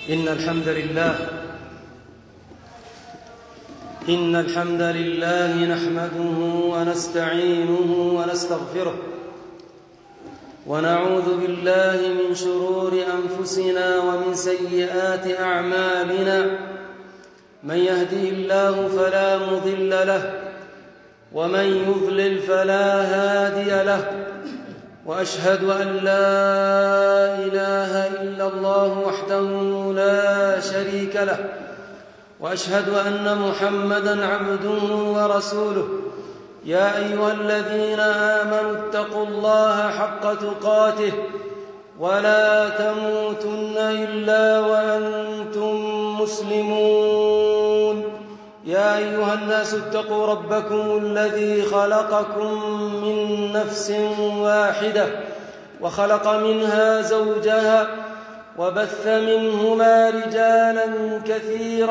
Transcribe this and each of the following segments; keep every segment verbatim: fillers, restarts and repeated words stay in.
إن الحمد لله إن الحمد لله نحمده ونستعينه ونستغفره ونعوذ بالله من شرور أنفسنا ومن سيئات أعمالنا. من يهده الله فلا مضل له ومن يضلل فلا هادي له، وأشهد أن لا إله إلا الله وحده لا شريك له، وأشهد أن محمدًا عبده ورسوله. يا أيها الذين آمنوا اتقوا الله حق تقاته ولا تموتن إلا وأنتم مسلمون. يا أيها الناس اتقوا ربكم الذي خلقكم من نفس واحدة وخلق منها زوجها وبث منهما رجالا كثيرا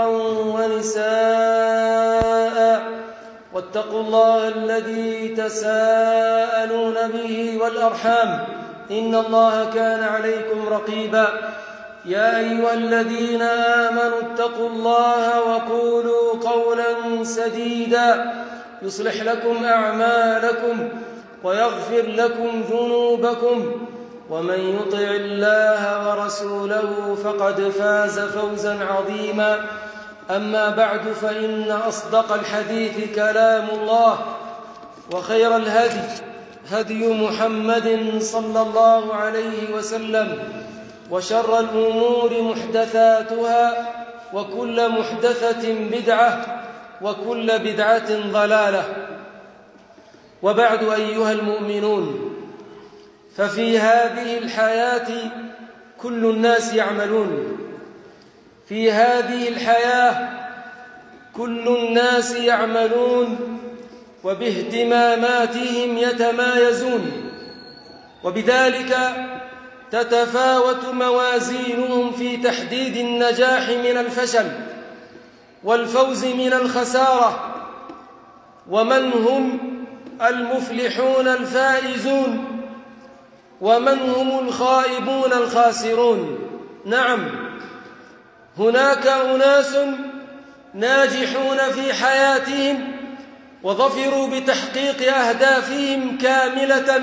ونساء، واتقوا الله الذي تساءلون به والأرحام إن الله كان عليكم رقيبا. يا أيها الذين آمنوا اتقوا الله وقولوا قولا سديدا يصلح لكم أعمالكم ويغفر لكم ذنوبكم، ومن يطع الله ورسوله فقد فاز فوزا عظيما. أما بعد، فإن أصدق الحديث كلام الله، وخير الهدي هدي محمد صلى الله عليه وسلم، وشر الأمور محدثاتها، وكل محدثة بدعة، وكل بدعة ضلالة. وبعد، أيها المؤمنون، ففي هذه الحياة كل الناس يعملون. في هذه الحياة كل الناس يعملون وباهتماماتهم يتمايزون، وبذلك تتفاوت موازينهم في تحديد النجاح من الفشل والفوز من الخسارة. ومن هم المفلحون الفائزون ومن هم الخائبون الخاسرون؟ نعم، هناك أناس ناجحون في حياتهم وظفروا بتحقيق أهدافهم كاملة،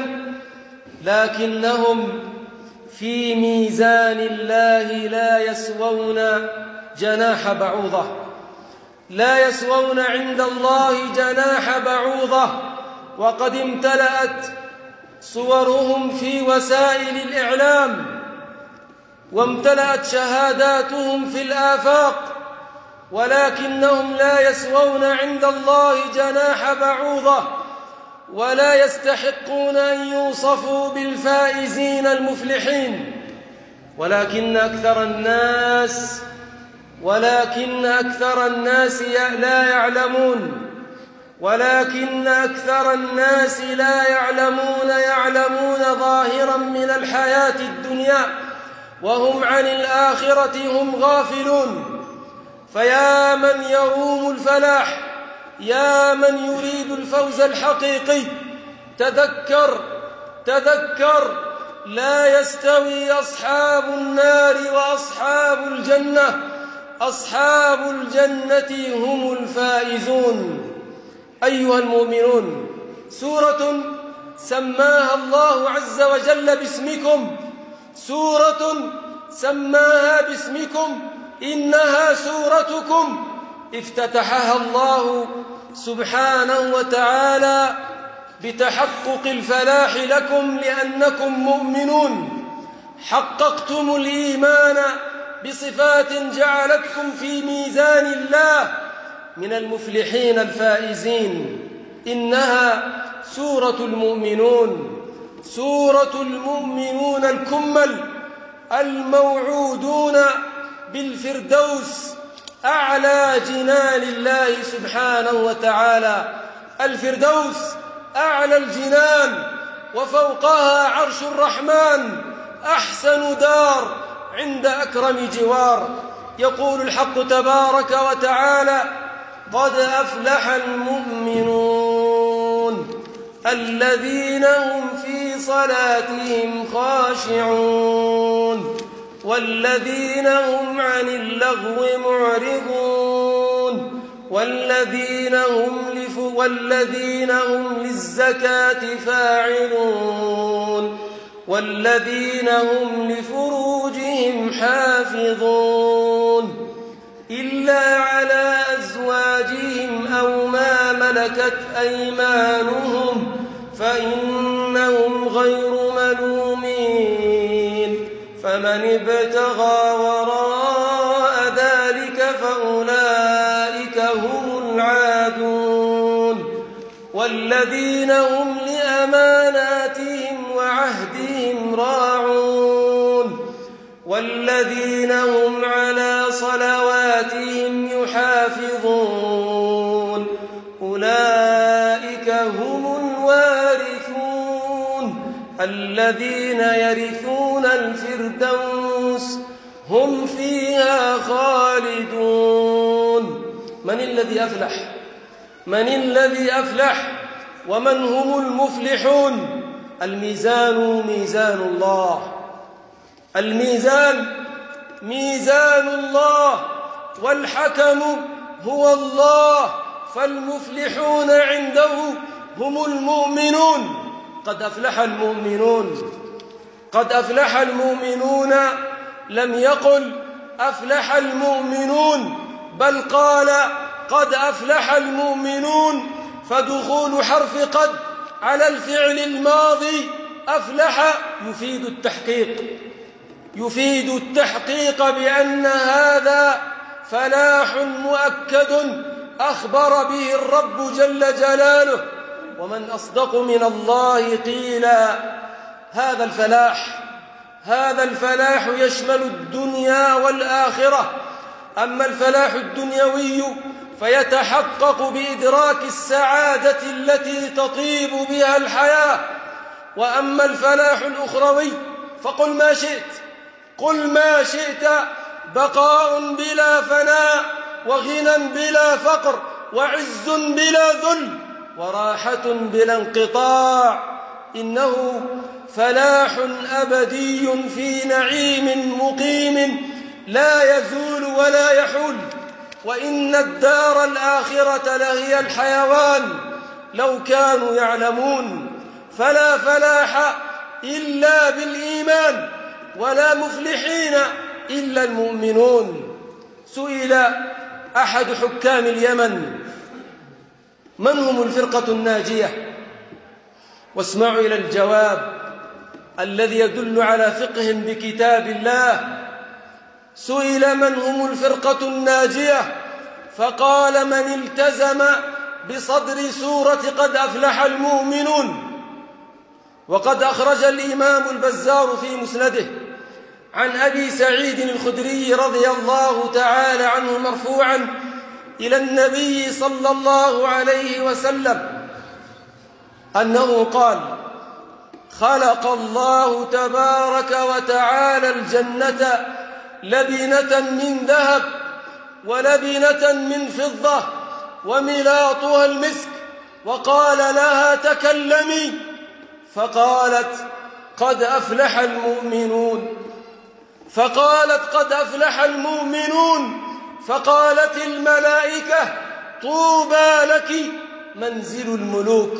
لكنهم في ميزان الله لا يسوون جناح بعوضة، لا يسوون عند الله جناح بعوضة. وقد امتلأت صورهم في وسائل الإعلام، وامتلأت شهاداتهم في الآفاق، ولكنهم لا يسوون عند الله جناح بعوضة، ولا يستحقون أن يوصفوا بالفائزين المفلحين. ولكن أكثر الناس ولكن أكثر الناس لا يعلمون ولكن أكثر الناس لا يعلمون يعلمون ظاهرا من الحياة الدنيا، وهم عن الآخرة هم غافلون. فيا من يروم الفلاح، يا من يريد الفوز الحقيقي، تذكر تذكر لا يستوي أصحاب النار وأصحاب الجنة، أصحاب الجنة هم الفائزون. أيها المؤمنون، سورة سماها الله عز وجل باسمكم، سورة سماها باسمكم، إنها سورتكم، افتتحها الله سبحانه وتعالى بتحقق الفلاح لكم لأنكم مؤمنون، حققتم الإيمان بصفات جعلتكم في ميزان الله من المفلحين الفائزين. إنها سورة المؤمنون، سورة المؤمنون الكمل الموعودون بالفردوس، أعلى جنان الله سبحانه وتعالى. الفردوس أعلى الجنان، وفوقها عرش الرحمن، أحسن دار عند أكرم جوار. يقول الحق تبارك وتعالى: قد أفلح المؤمنون الذين هم في صلاتهم خاشعون. والذين هم عن اللغو معرضون والذين هم, لف والذين هم للزكاة فاعلون والذين هم لفروجهم حافظون إلا على أزواجهم أو ما ملكت أيمانهم فإنهم غير ملومين فمن ابتغى وراء ذلك فأولئك هم العادون والذين هم لأماناتهم وعهدهم راعون والذين هم على صلواتهم يحافظون أولئك هم الوارثون الذين يرثون الفردوس هم فيها خالدون. من الذي أفلح؟ من الذي أفلح؟ ومن هم المفلحون؟ الميزان ميزان الله، الميزان ميزان الله، والحكم هو الله، فالمفلحون عنده هم المؤمنون. قد أفلح المؤمنون، قد أفلح المؤمنون، لم يقل أفلح المؤمنون، بل قال قد أفلح المؤمنون، فدخول حرف قد على الفعل الماضي أفلح يفيد التحقيق، يفيد التحقيق بأن هذا فلاح مؤكد أخبر به الرب جل جلاله. ومن أصدق من الله قيلا. هذا الفلاح هذا الفلاح يشمل الدنيا والآخرة. أما الفلاح الدنيوي فيتحقق بإدراك السعادة التي تطيب بها الحياة، وأما الفلاح الأخروي فقل ما شئت، قل ما شئت، بقاء بلا فناء، وغنى بلا فقر، وعز بلا ذل، وراحة بلا انقطاع. إنه فلاح أبدي في نعيم مقيم لا يزول ولا يحول. وإن الدار الآخرة لهي الحيوان لو كانوا يعلمون. فلا فلاح إلا بالإيمان، ولا مفلحين إلا المؤمنون. سئل أحد حكام اليمن من هم الفرقة الناجية؟ واسمعوا إلى الجواب الذي يدل على فقه بكتاب الله. سئل من هم الفرقة الناجية، فقال من التزم بصدر سورة قد أفلح المؤمنون. وقد أخرج الإمام البزار في مسنده عن أبي سعيد الخدري رضي الله تعالى عنه مرفوعا إلى النبي صلى الله عليه وسلم أنه قال: خلق الله تبارك وتعالى الجنة لبنة من ذهب ولبنة من فضة وملاطها المسك، وقال لها تكلمي، فقالت قد أفلح المؤمنون. فقالت قد أفلح المؤمنون، فقالت الملائكة طوبى لك منزل الملوك.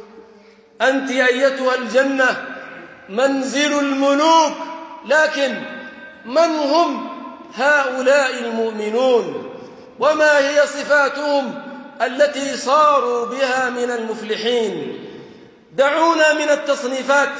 أنت أيتها الجنة منزل الملوك. لكن من هم هؤلاء المؤمنون؟ وما هي صفاتهم التي صاروا بها من المفلحين؟ دعونا من التصنيفات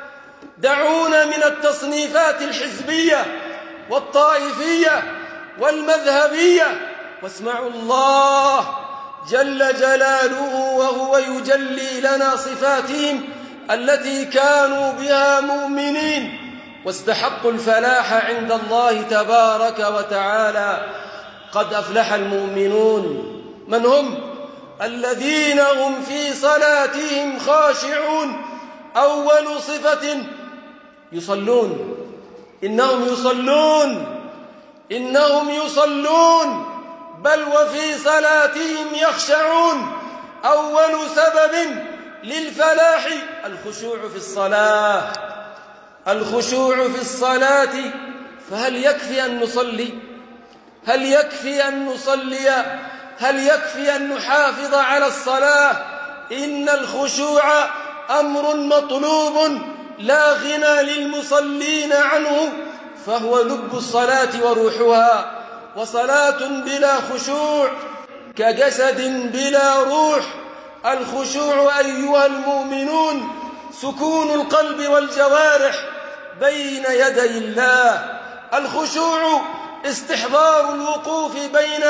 دعونا من التصنيفات الحزبية والطائفية والمذهبية، واسمعوا الله جل جلاله وهو يجلي لنا صفاتهم التي كانوا بها مؤمنين واستحقوا الفلاح عند الله تبارك وتعالى. قد أفلح المؤمنون. من هم؟ الذين هم في صلاتهم خاشعون. أول صفة يصلون. إنهم يصلون إنهم يصلون بل وفي صلاتهم يخشعون. أول سبب للفلاح الخشوع في الصلاة. الخشوع في الصلاة فهل يكفي أن نصلي؟ هل يكفي أن نصلي؟ هل يكفي أن نحافظ على الصلاة؟ إن الخشوع أمر مطلوب لا غنى للمصلين عنه، فهو لب الصلاة وروحها. وصلاة بلا خشوع كجسد بلا روح. الخشوع أيها المؤمنون سكون القلب والجوارح بين يدي الله. الخشوع استحضار الوقوف بين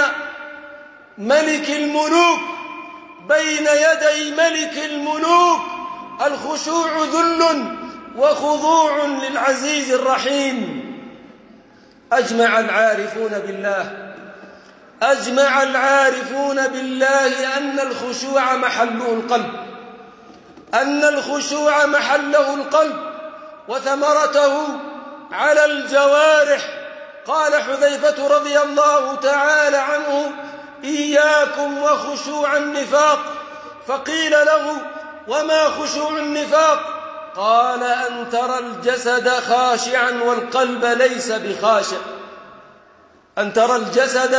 ملك الملوك، بين يدي ملك الملوك. الخشوع ذل وخضوع للعزيز الرحيم. أجمع العارفون بالله أجمع العارفون بالله أن الخشوع محله القلب، أن الخشوع محله القلب وثمرته على الجوارح. قال حذيفة رضي الله تعالى عنه: إياكم وخشوع النفاق. فقيل له: وما خشوع النفاق؟ قال: أن ترى الجسد خاشعا والقلب ليس بخاشع. أن ترى الجسد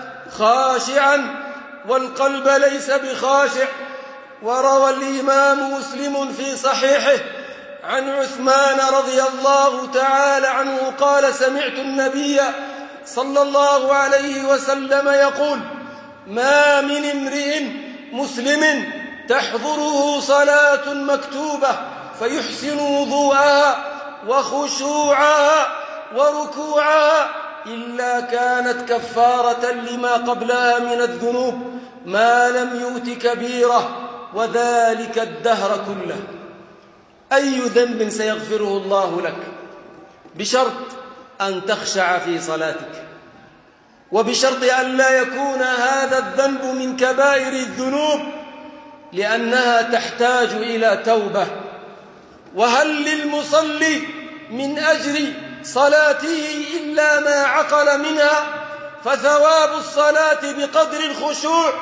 خاشعا والقلب ليس بخاشع. وروى الإمام مسلم في صحيحه عن عثمان رضي الله تعالى عنه قال: سمعت النبي صلى الله عليه وسلم يقول: ما من امرئ مسلم تحضره صلاة مكتوبة فيحسن وضوءها وخشوعها وركوعها إلا كانت كفارة لما قبلها من الذنوب ما لم يؤت كبيرة، وذلك الدهر كله. أي ذنب سيغفره الله لك بشرط أن تخشع في صلاتك، وبشرط أن لا يكون هذا الذنب من كبائر الذنوب، لأنها تحتاج إلى توبة. وهل للمصلي من أجر صلاته إلا ما عقل منها؟ فثواب الصلاة بقدر الخشوع،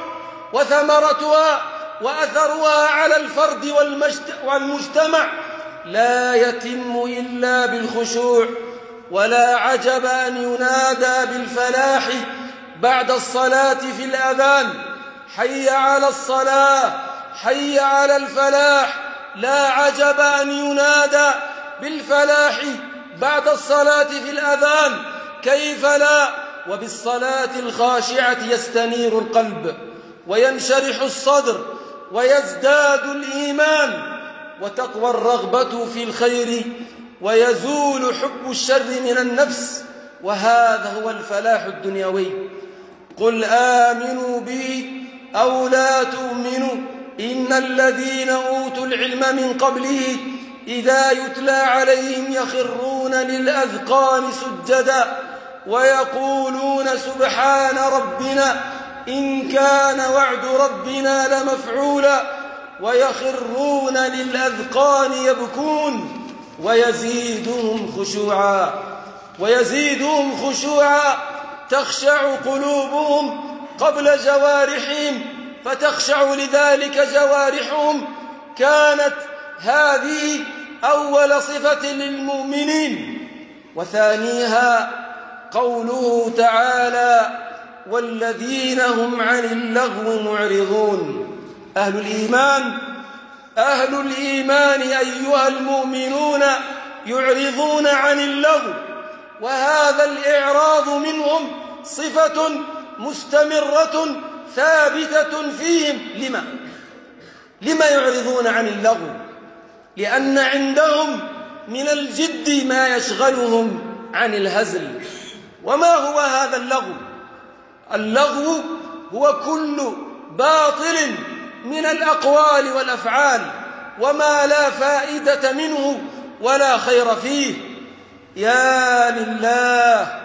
وثمرتها وأثرها على الفرد والمجتمع لا يتم إلا بالخشوع. ولا عجب أن ينادى بالفلاح بعد الصلاة في الأذان: حي على الصلاة، حي على الفلاح. لا عجب أن ينادى بالفلاح بعد الصلاة في الأذان، كيف لا وبالصلاة الخاشعة يستنير القلب وينشرح الصدر ويزداد الإيمان وتقوى الرغبة في الخير ويزول حب الشر من النفس، وهذا هو الفلاح الدنيوي. قل آمنوا به أو لا تؤمنوا إن الذين أوتوا العلم من قبله إذا يتلى عليهم يخرون للأذقان سجدا ويقولون سبحان ربنا إن كان وعد ربنا لمفعولا، ويخرون للأذقان يبكون ويزيدهم خشوعا ويزيدهم خشوعا تخشع قلوبهم قبل جوارحهم، فتخشع لذلك جوارحهم. كانت هذه أول صفة للمؤمنين. وثانيها قوله تعالى: والذين هم عن اللغو معرضون. أهل الإيمان أهل الإيمان أيها المؤمنون يعرضون عن اللغو، وهذا الإعراض منهم صفة مستمرة ثابتة فيهم. لما؟ لما يعرضون عن اللغو؟ لأن عندهم من الجد ما يشغلهم عن الهزل. وما هو هذا اللغو؟ اللغو هو كل باطل من الأقوال والأفعال وما لا فائدة منه ولا خير فيه. يا لله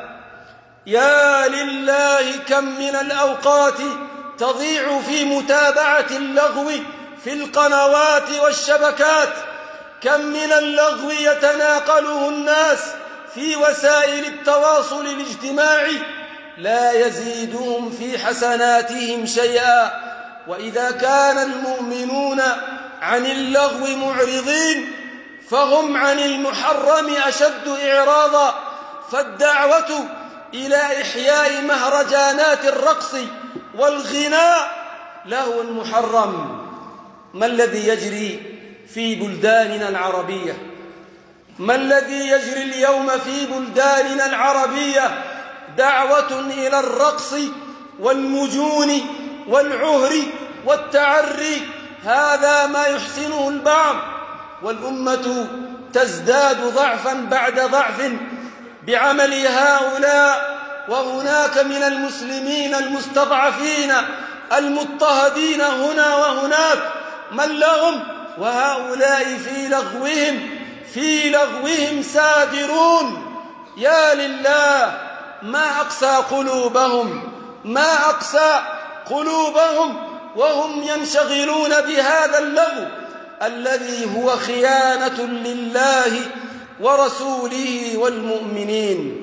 يا لله كم من الأوقات تضيع في متابعة اللغو في القنوات والشبكات، كم من اللغو يتناقله الناس في وسائل التواصل الاجتماعي لا يزيدهم في حسناتهم شيئا. وإذا كان المؤمنون عن اللغو معرضين فهم عن المحرم أشد إعراضا، فالدعوة إلى إحياء مهرجانات الرقص والغناء لهو محرم. ما الذي يجري في بلداننا العربية؟ ما الذي يجري اليوم في بلداننا العربية؟ دعوة إلى الرقص والمجون والعهر والتعري، هذا ما يحسنه البعض، والأمة تزداد ضعفا بعد ضعف بعمل هؤلاء. وهناك من المسلمين المستضعفين المضطهدين هنا وهناك من لهم، وهؤلاء في لغوهم في لغوهم سادرون. يا لله، ما أقسى قلوبهم ما أقسى قلوبهم وهم ينشغلون بهذا اللغو الذي هو خيانة لله ورسوله والمؤمنين.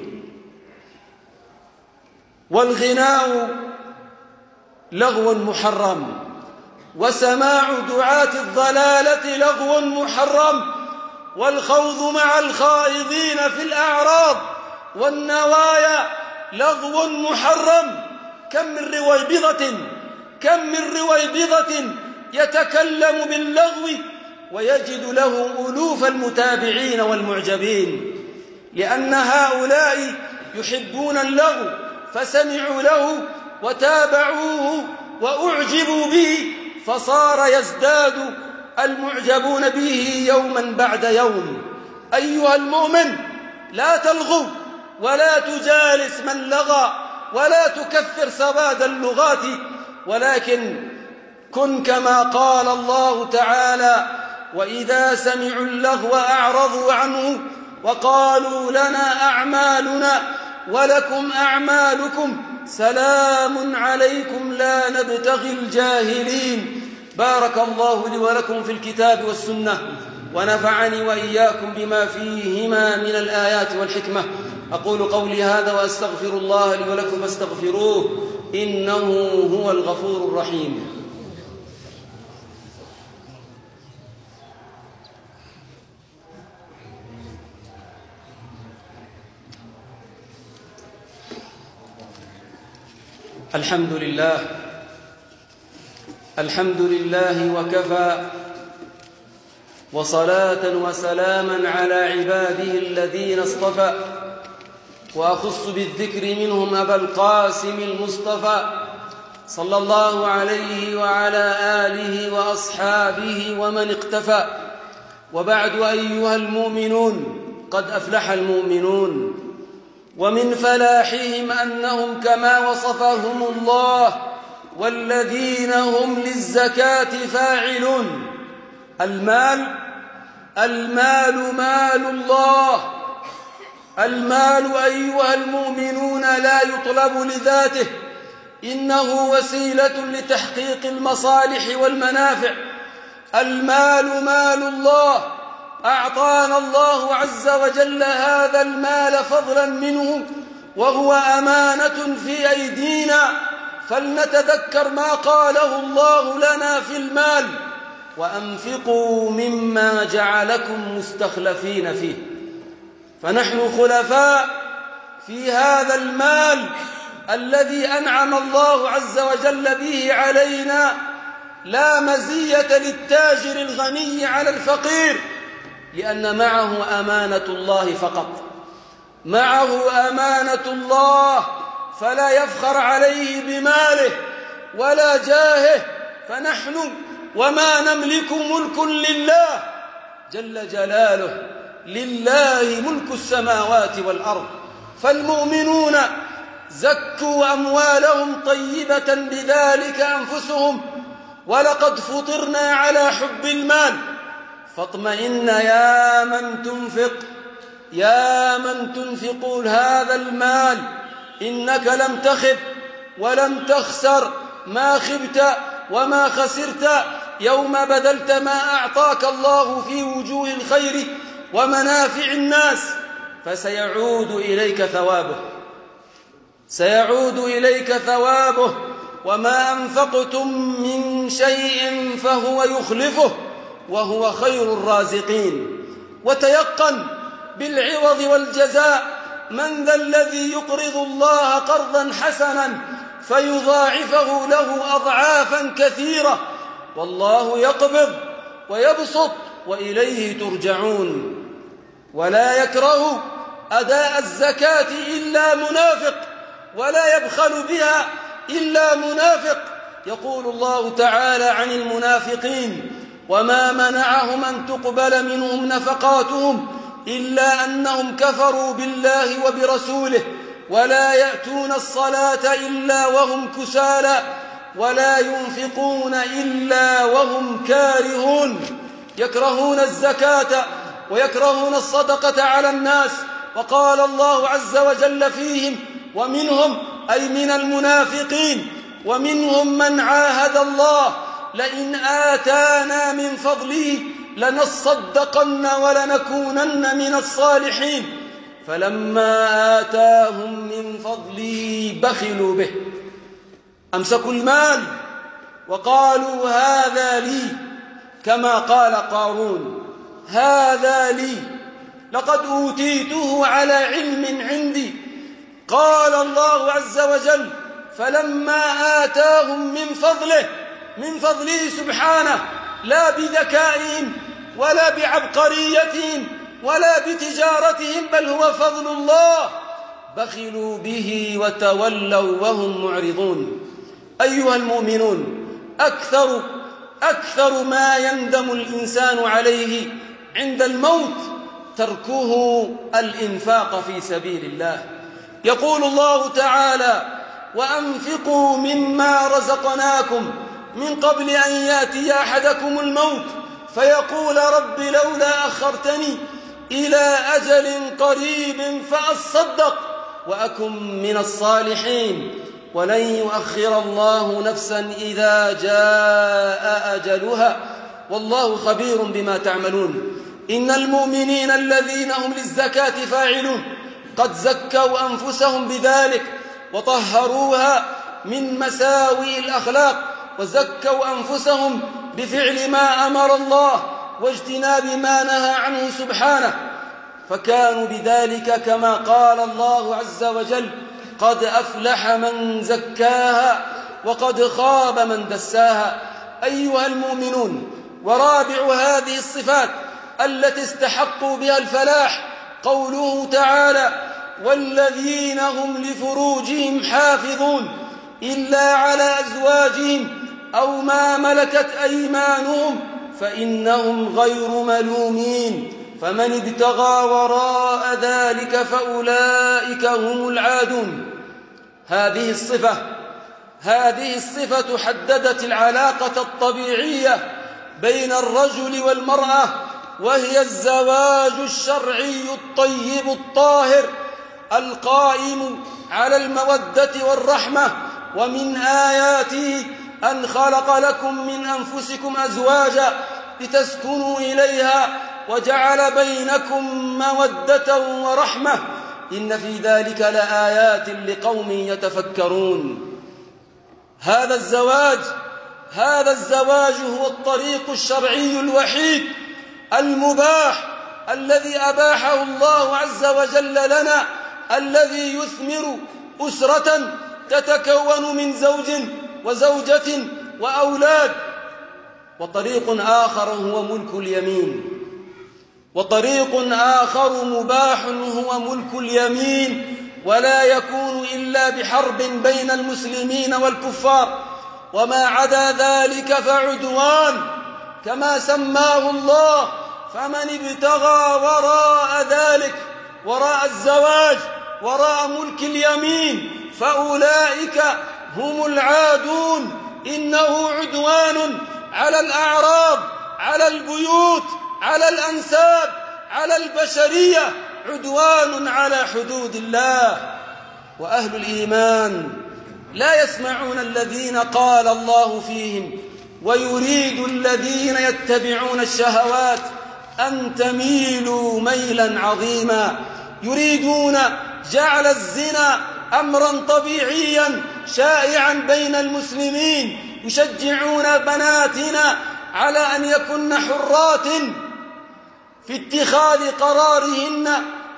والغناء لغو محرم، وسماع دعاة الضلالة لغو محرم، والخوض مع الخائضين في الأعراض والنوايا لغو محرم. كم من رويبضة كم من رويبضة يتكلم باللغو ويجد له ألوف المتابعين والمعجبين، لأن هؤلاء يحبون اللغو فسمعوا له وتابعوه وأعجبوا به، فصار يزداد المعجبون به يوما بعد يوم. أيها المؤمن، لا تلغو ولا تجالس من لغى ولا تكثر سواد اللغات، ولكن كن كما قال الله تعالى: وإذا سمعوا اللغو أعرضوا عنه وقالوا لنا أعمالنا ولكم أعمالكم سلام عليكم لا نبتغي الجاهلين. بارك الله لي ولكم في الكتاب والسنة، ونفعني وإياكم بما فيهما من الآيات والحكمة. أقول قولي هذا وأستغفر الله لي ولكم فاستغفروه، إنه هو الغفور الرحيم. الحمد لله الحمد لله وكفى، وصلاة وسلاما على عباده الذين اصطفى، وأخص بالذكر منهم أبا القاسم المصطفى صلى الله عليه وعلى آله وأصحابه ومن اقتفى. وبعد، أيها المؤمنون، قد أفلح المؤمنون، ومن فلاحهم أنهم كما وصفهم الله والذين هم للزكاة فاعلون. المال المال مال الله. المال أيها المؤمنون لا يطلب لذاته، إنه وسيلة لتحقيق المصالح والمنافع. المال مال الله، أعطانا الله عز وجل هذا المال فضلا منه، وهو أمانة في أيدينا، فلنتذكر ما قاله الله لنا في المال: وأنفقوا مما جعلكم مستخلفين فيه. فنحن خلفاء في هذا المال الذي أنعم الله عز وجل به علينا. لا مزية للتاجر الغني على الفقير، لأن معه أمانة الله فقط، معه أمانة الله، فلا يفخر عليه بماله ولا جاهه. فنحن وما نملك ملك لله جل جلاله، لله ملك السماوات والأرض. فالمؤمنون زكوا أموالهم طيبة بذلك أنفسهم، ولقد فطرنا على حب المال. فاطمئن يا من تنفق يا من تنفق هذا المال، إنك لم تخب ولم تخسر، ما خبت وما خسرت يوم بذلت ما أعطاك الله في وجوه الخير ومنافع الناس، فسيعود إليك ثوابه سيعود إليك ثوابه وما أنفقتم من شيء فهو يخلفه وهو خير الرازقين. وتيقن بالعوض والجزاء من ذا الذي يقرض الله قرضا حسنا فيضاعفه له أضعافا كثيرة والله يقبض ويبسط وإليه ترجعون. ولا يكره أداء الزكاة إلا منافق ولا يبخل بها إلا منافق. يقول الله تعالى عن المنافقين: وما منعهم أن تقبل منهم نفقاتهم إلا أنهم كفروا بالله وبرسوله ولا يأتون الصلاة إلا وهم كسالى ولا ينفقون إلا وهم كارهون. يكرهون الزكاة ويكرهون الصدقة على الناس. وقال الله عز وجل فيهم: ومنهم أي من المنافقين ومنهم من عاهد الله لئن آتانا من فضله لنصدقن ولنكونن من الصالحين فلما آتاهم من فضله بخلوا به. أمسكوا المال وقالوا هذا لي، كما قال قارون: هذا لي لقد أوتيته على علم عندي. قال الله عز وجل: فلما آتاهم من فضله، من فضله سبحانه، لا بذكائهم ولا بعبقريتهم ولا بتجارتهم، بل هو فضل الله، بخلوا به وتولوا وهم معرضون. أيها المؤمنون، أكثر أكثر ما يندم الإنسان عليه عند الموت تركه الإنفاق في سبيل الله. يقول الله تعالى: وأنفقوا مما رزقناكم من قبل أن يأتي أحدكم الموت فيقول رب لولا أخرتني إلى أجل قريب فأصدق وأكن من الصالحين ولن يؤخر الله نفسا إذا جاء أجلها والله خبير بما تعملون. إن المؤمنين الذين هم للزكاة فاعلون قد زكوا أنفسهم بذلك وطهروها من مساوئ الأخلاق، وزكوا أنفسهم بفعل ما أمر الله واجتناب ما نهى عنه سبحانه، فكانوا بذلك كما قال الله عز وجل: قد أفلح من زكاها وقد خاب من دساها. أيها المؤمنون، ورابع هذه الصفات التي استحقوا بها الفلاح قوله تعالى: والذين هم لفروجهم حافظون إلا على أزواجهم أو ما ملكت أيمانهم فإنهم غير ملومين فمن ابتغى وراء ذلك فأولئك هم العادون. هذه الصفة هذه الصفة حددت العلاقة الطبيعية بين الرجل والمرأة، وهي الزواج الشرعي الطيب الطاهر القائم على المودة والرحمة. ومن آياته أن خلق لكم من أنفسكم أزواجا لتسكنوا إليها وجعل بينكم مودة ورحمة إن في ذلك لآيات لقوم يتفكرون. هذا الزواج هذا الزواج هو الطريق الشرعي الوحيد المباح الذي أباحه الله عز وجل لنا، الذي يثمر أسرة تتكون من زوج وزوجة وأولاد. وطريق آخر هو ملك اليمين، وطريق آخر مباح هو ملك اليمين، ولا يكون إلا بحرب بين المسلمين والكفار، وما عدا ذلك فعدوان كما سماه الله. فمن ابتغى وراء ذلك، وراء الزواج، وراء ملك اليمين، فأولئك هم العادون. إنه عدوان على الأعراض، على البيوت، على الأنساب، على البشرية، عدوان على حدود الله. وأهل الإيمان لا يسمعون الذين قال الله فيهم: ويريد الذين يتبعون الشهوات أن تميلوا ميلا عظيما. يريدون جعل الزنا أمرا طبيعيا شائعا بين المسلمين، يشجعون بناتنا على أن يكن حرات في اتخاذ قرارهن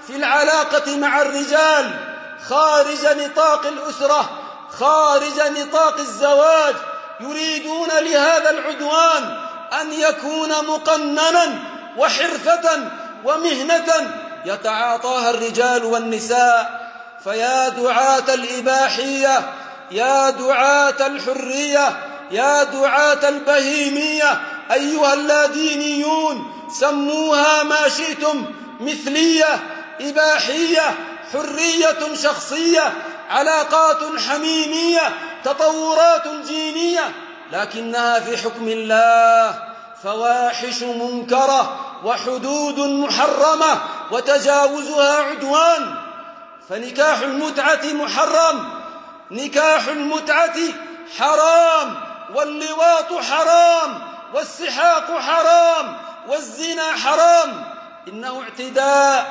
في العلاقة مع الرجال خارج نطاق الأسرة، خارج نطاق الزواج، يريدون لهذا العدوان أن يكون مقننا وحرفة ومهنة يتعاطاها الرجال والنساء. فيا دعاة الإباحية، يا دعاة الحرية، يا دعاة البهيمية، أيها اللادينيون، سموها ما شئتم، مثلية، إباحية، حرية شخصية، علاقات حميمية، تطورات جينية، لكنها في حكم الله فواحش منكرة وحدود محرمة وتجاوزها عدوان. فنكاح المتعة محرم، نكاح المتعة حرام، واللواط حرام، والسحاق حرام، والزنا حرام، إنه اعتداء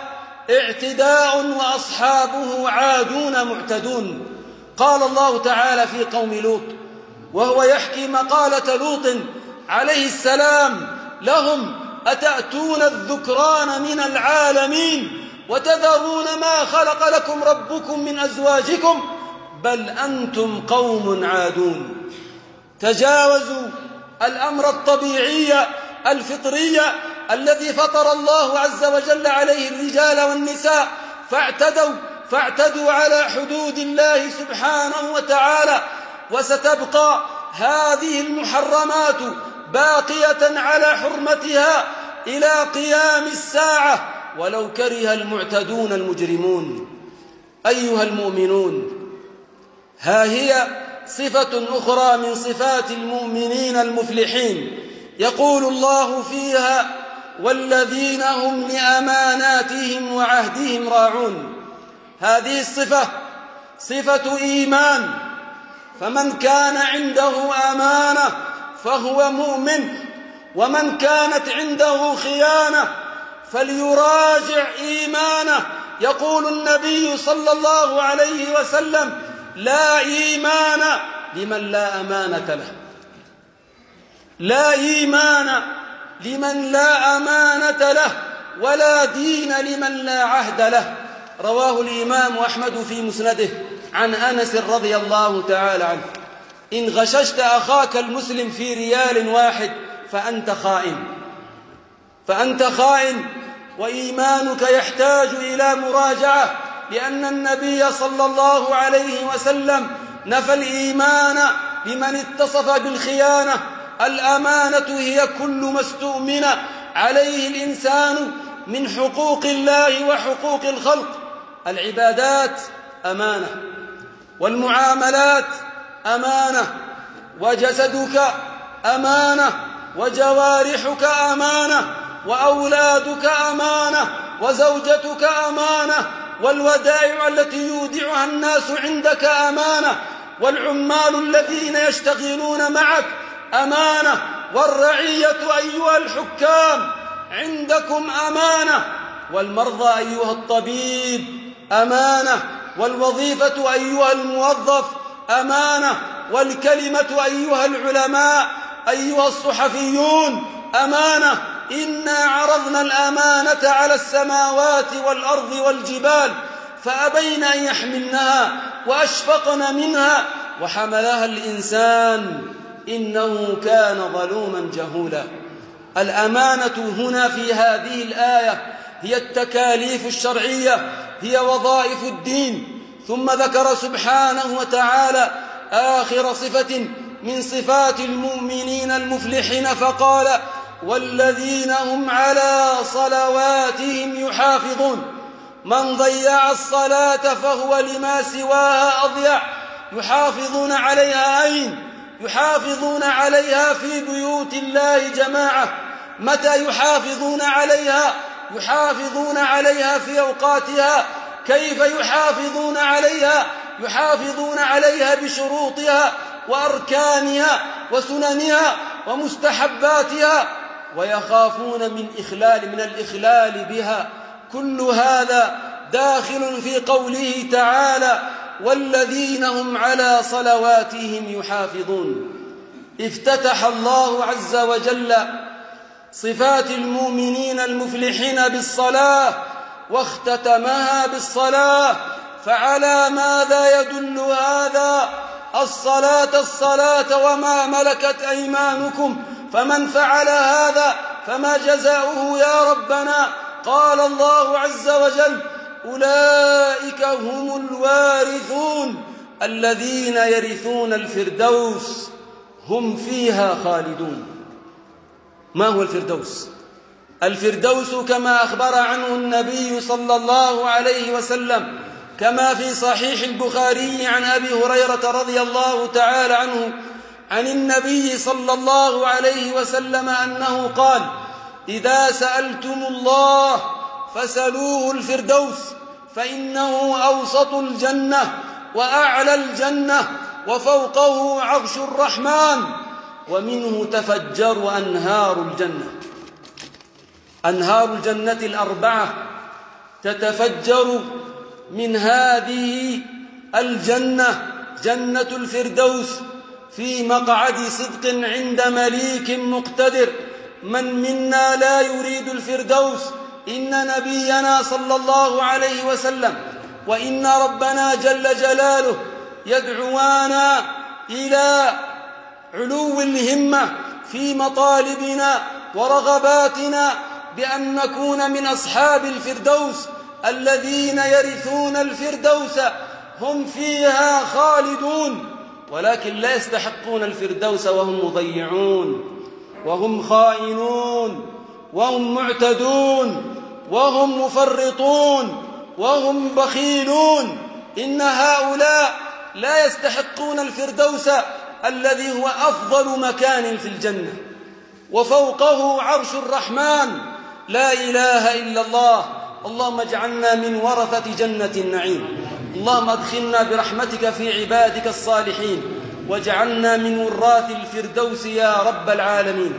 اعتداء وأصحابه عادون معتدون. قال الله تعالى في قوم لوط وهو يحكي مقالة لوط عليه السلام لهم: أتأتون الذكران من العالمين وتذرون ما خلق لكم ربكم من أزواجكم بل أنتم قوم عادون. تجاوزوا الأمر الطبيعي الفطري الذي فطر الله عز وجل عليه الرجال والنساء، فاعتدوا فاعتدوا على حدود الله سبحانه وتعالى. وستبقى هذه المحرمات باقية على حرمتها إلى قيام الساعة ولو كره المعتدون المجرمون. أيها المؤمنون، ها هي صفة أخرى من صفات المؤمنين المفلحين، يقول الله فيها: والذين هم لأماناتهم وعهدهم راعون. هذه الصفة صفة إيمان، فمن كان عنده أمانة فهو مؤمن، ومن كانت عنده خيانة فليراجع إيمانه. يقول النبي صلى الله عليه وسلم: لا إيمان لمن لا أمانة له، لا إيمان لمن لا أمانة له، ولا دين لمن لا عهد له. رواه الإمام أحمد في مسنده عن أنس رضي الله تعالى عنه: إن غششت أخاك المسلم في ريال واحد فأنت خائن، فأنت خائن، وإيمانك يحتاج إلى مراجعة، لأن النبي صلى الله عليه وسلم نفى الإيمان لمن اتصف بالخيانة. الأمانة هي كل ما استؤمن عليه الإنسان من حقوق الله وحقوق الخلق. العبادات أمانة، والمعاملات أمانة، وجسدك أمانة، وجوارحك أمانة، وأولادك أمانة، وزوجتك أمانة، والودائع التي يودعها الناس عندك أمانة، والعمال الذين يشتغلون معك أمانة، والرعية أيها الحكام عندكم أمانة، والمرضى أيها الطبيب أمانة، والوظيفة أيها الموظف أمانة، والكلمة أيها العلماء أيها الصحفيون أمانة. إنا عرضنا الأمانة على السماوات والأرض والجبال فأبين أن يحملنها وأشفقن منها وحملها الإنسان إنه كان ظلوما جهولا. الأمانة هنا في هذه الآية هي التكاليف الشرعية، هي وظائف الدين. ثم ذكر سبحانه وتعالى آخر صفة من صفات المؤمنين المفلحين فقال: والذين هم على صلواتهم يحافظون. من ضيع الصلاة فهو لما سواها أضيع. يحافظون عليها أين؟ يحافظون عليها في بيوت الله جماعة. متى يحافظون عليها؟ يحافظون عليها في أوقاتها. كيف يحافظون عليها؟ يحافظون عليها بشروطها وأركانها وسننها ومستحباتها، ويخافون من إخلال من الإخلال بها. كل هذا داخل في قوله تعالى: والذين هم على صلواتهم يحافظون. افتتح الله عز وجل صفات المؤمنين المفلحين بالصلاة واختتمها بالصلاة. فعلى ماذا يدل هذا؟ الصلاة الصلاة وما ملكت أيمانكم، فمن فعل هذا فما جزاؤه يا ربنا؟ قال الله عز وجل: أولئك هم الوارثون الذين يرثون الفردوس هم فيها خالدون. ما هو الفردوس؟ الفردوس كما أخبر عنه النبي صلى الله عليه وسلم كما في صحيح البخاري عن أبي هريرة رضي الله تعالى عنه عن النبي صلى الله عليه وسلم أنه قال: إذا سألتم الله فسلوه الفردوس، فإنه أوسط الجنة وأعلى الجنة وفوقه عرش الرحمن، ومنه تفجر أنهار الجنة. أنهار الجنة الأربعة تتفجر من هذه الجنة، جنة الفردوس، في مقعد صدق عند مليك مقتدر. من منا لا يريد الفردوس؟ إن نبينا صلى الله عليه وسلم وإن ربنا جل جلاله يدعوانا إلى علو الهمة في مطالبنا ورغباتنا، بأن نكون من أصحاب الفردوس الذين يرثون الفردوس هم فيها خالدون، ولكن لا يستحقون الفردوس وهم مضيعون وهم خائنون وهم معتدون وهم مفرطون وهم بخيلون. إن هؤلاء لا يستحقون الفردوس الذي هو أفضل مكان في الجنة وفوقه عرش الرحمن. لا إله إلا الله. اللهم اجعلنا من ورثة جنة النعيم. اللهم ادخلنا برحمتك في عبادك الصالحين، واجعلنا من وراث الفردوس يا رب العالمين.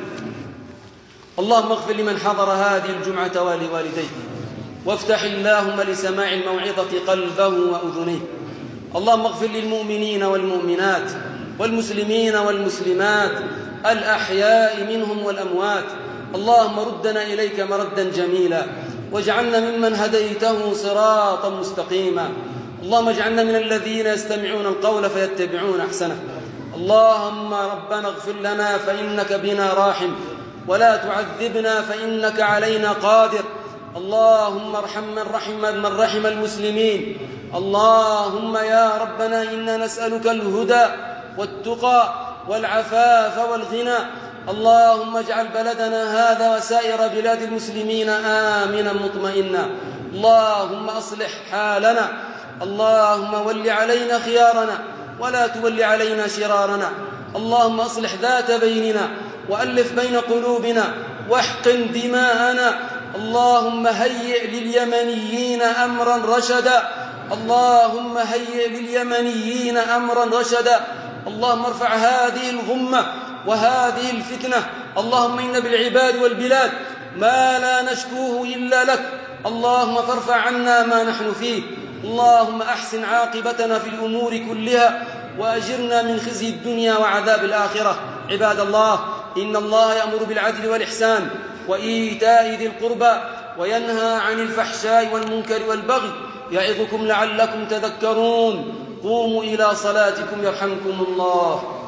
اللهم اغفر لمن حضر هذه الجمعة ولوالديه، وافتح اللهم لسماع الموعظة قلبه وأذنيه. اللهم اغفر للمؤمنين والمؤمنات والمسلمين والمسلمات الأحياء منهم والأموات. اللهم ردنا إليك مردا جميلا، واجعلنا ممن هديته صراطا مستقيما. اللهم اجعلنا من الذين يستمعون القول فيتبعون أحسنه. اللهم ربنا اغفر لنا فإنك بنا راحم، ولا تعذبنا فإنك علينا قادر. اللهم ارحم من رحم من رحم المسلمين. اللهم يا ربنا إنا نسألك الهدى والتقى والعفاف والغنى. اللهم اجعل بلدنا هذا وسائر بلاد المسلمين آمنا مطمئنا. اللهم أصلح حالنا. اللهم ول علينا خيارنا ولا تول علينا شرارنا. اللهم أصلح ذات بيننا وألف بين قلوبنا واحقن دماءنا. اللهم هيئ لليمنيين أمرا رشدا. اللهم هيئ لليمنيين أمرا رشدا. اللهم ارفع هذه الغمة وهذه الفتنة. اللهم إن بالعباد والبلاد ما لا نشكوه إلا لك. اللهم فارفع عنا ما نحن فيه. اللهم أحسن عاقبتنا في الأمور كلها، وأجرنا من خزي الدنيا وعذاب الآخرة. عباد الله، إن الله يأمر بالعدل والإحسان وإيتاء ذي القربى وينهى عن الفحشاء والمنكر والبغي، يعظكم لعلكم تذكرون. قوموا إلى صلاتكم يرحمكم الله.